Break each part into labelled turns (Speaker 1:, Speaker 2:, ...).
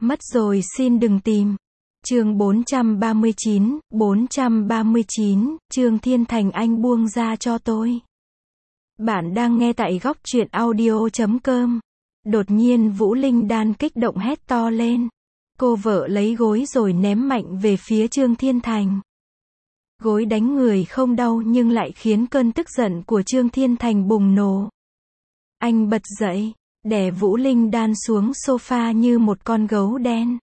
Speaker 1: Mất rồi xin đừng tìm. Chương 439, Trương Thiên Thành anh buông ra cho tôi. Bạn đang nghe tại góc truyện audio.com. Đột nhiên Vũ Linh Đan kích động hét to lên. Cô vợ lấy gối rồi ném mạnh về phía Trương Thiên Thành. Gối đánh người không đau nhưng lại khiến cơn tức giận của Trương Thiên Thành bùng nổ. Anh bật dậy, đè Vũ Linh Đan xuống sofa như một con gấu đen.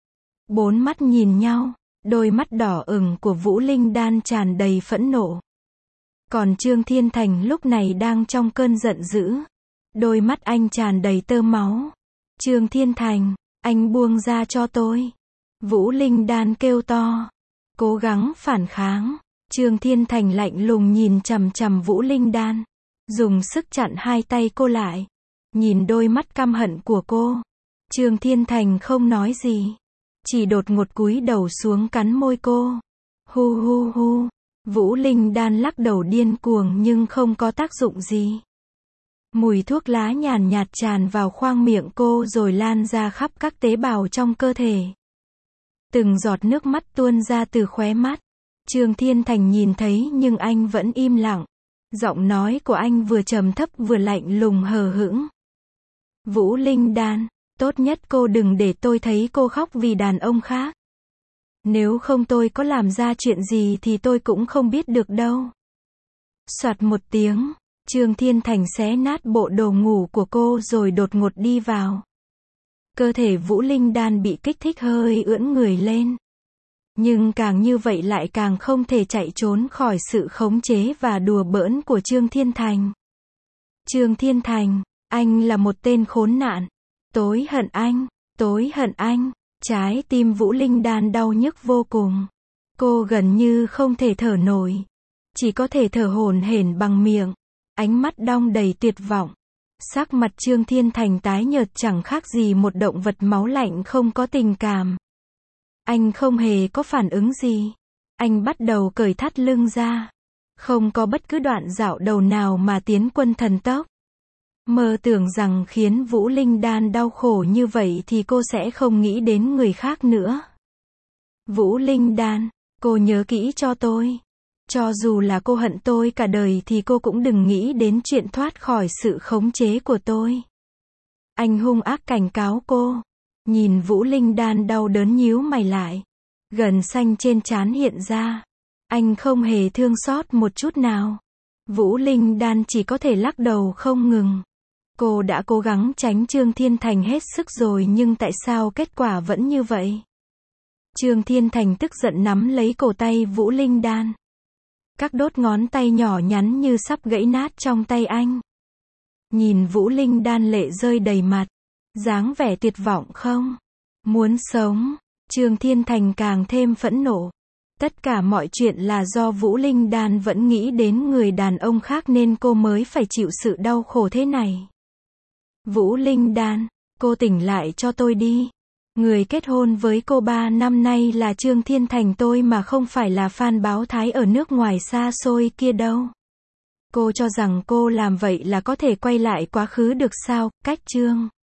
Speaker 1: Bốn mắt nhìn nhau, đôi mắt đỏ ửng của Vũ Linh Đan tràn đầy phẫn nộ. Còn Trương Thiên Thành lúc này đang trong cơn giận dữ. Đôi mắt anh tràn đầy tơ máu. Trương Thiên Thành, anh buông ra cho tôi. Vũ Linh Đan kêu to. Cố gắng phản kháng. Trương Thiên Thành lạnh lùng nhìn chằm chằm Vũ Linh Đan. Dùng sức chặn hai tay cô lại. Nhìn đôi mắt căm hận của cô. Trương Thiên Thành không nói gì. Chỉ đột ngột cúi đầu xuống cắn môi cô. Hu hu hu. Vũ Linh Đan lắc đầu điên cuồng nhưng không có tác dụng gì. Mùi thuốc lá nhàn nhạt tràn vào khoang miệng cô rồi lan ra khắp các tế bào trong cơ thể. Từng giọt nước mắt tuôn ra từ khóe mắt. Trương Thiên Thành nhìn thấy nhưng anh vẫn im lặng. Giọng nói của anh vừa trầm thấp vừa lạnh lùng hờ hững. Vũ Linh Đan, tốt nhất cô đừng để tôi thấy cô khóc vì đàn ông khác. Nếu không tôi có làm ra chuyện gì thì tôi cũng không biết được đâu. Soạt một tiếng, Trương Thiên Thành xé nát bộ đồ ngủ của cô rồi đột ngột đi vào. Cơ thể Vũ Linh Đan bị kích thích hơi ưỡn người lên. Nhưng càng như vậy lại càng không thể chạy trốn khỏi sự khống chế và đùa bỡn của Trương Thiên Thành. Trương Thiên Thành, anh là một tên khốn nạn. Tối hận anh, tối hận anh. Trái tim Vũ Linh Đan đau nhức vô cùng. Cô gần như không thể thở nổi. Chỉ có thể thở hổn hển bằng miệng. Ánh mắt đong đầy tuyệt vọng. Sắc mặt Trương Thiên Thành tái nhợt chẳng khác gì một động vật máu lạnh không có tình cảm. Anh không hề có phản ứng gì. Anh bắt đầu cởi thắt lưng ra. Không có bất cứ đoạn dạo đầu nào mà tiến quân thần tốc. Mơ tưởng rằng khiến Vũ Linh Đan đau khổ như vậy thì cô sẽ không nghĩ đến người khác nữa. Vũ Linh Đan, cô nhớ kỹ cho tôi. Cho dù là cô hận tôi cả đời thì cô cũng đừng nghĩ đến chuyện thoát khỏi sự khống chế của tôi. Anh hung ác cảnh cáo cô. Nhìn Vũ Linh Đan đau đớn nhíu mày lại. Gân xanh trên trán hiện ra. Anh không hề thương xót một chút nào. Vũ Linh Đan chỉ có thể lắc đầu không ngừng. Cô đã cố gắng tránh Trương Thiên Thành hết sức rồi nhưng tại sao kết quả vẫn như vậy? Trương Thiên Thành tức giận nắm lấy cổ tay Vũ Linh Đan. Các đốt ngón tay nhỏ nhắn như sắp gãy nát trong tay anh. Nhìn Vũ Linh Đan lệ rơi đầy mặt. Dáng vẻ tuyệt vọng không? Muốn sống. Trương Thiên Thành càng thêm phẫn nộ. Tất cả mọi chuyện là do Vũ Linh Đan vẫn nghĩ đến người đàn ông khác nên cô mới phải chịu sự đau khổ thế này. Vũ Linh Đan, cô tỉnh lại cho tôi đi. Người kết hôn với cô 3 năm nay là Trương Thiên Thành tôi mà không phải là Phan Báo Thái ở nước ngoài xa xôi kia đâu. Cô cho rằng cô làm vậy là có thể quay lại quá khứ được sao? Cách Trương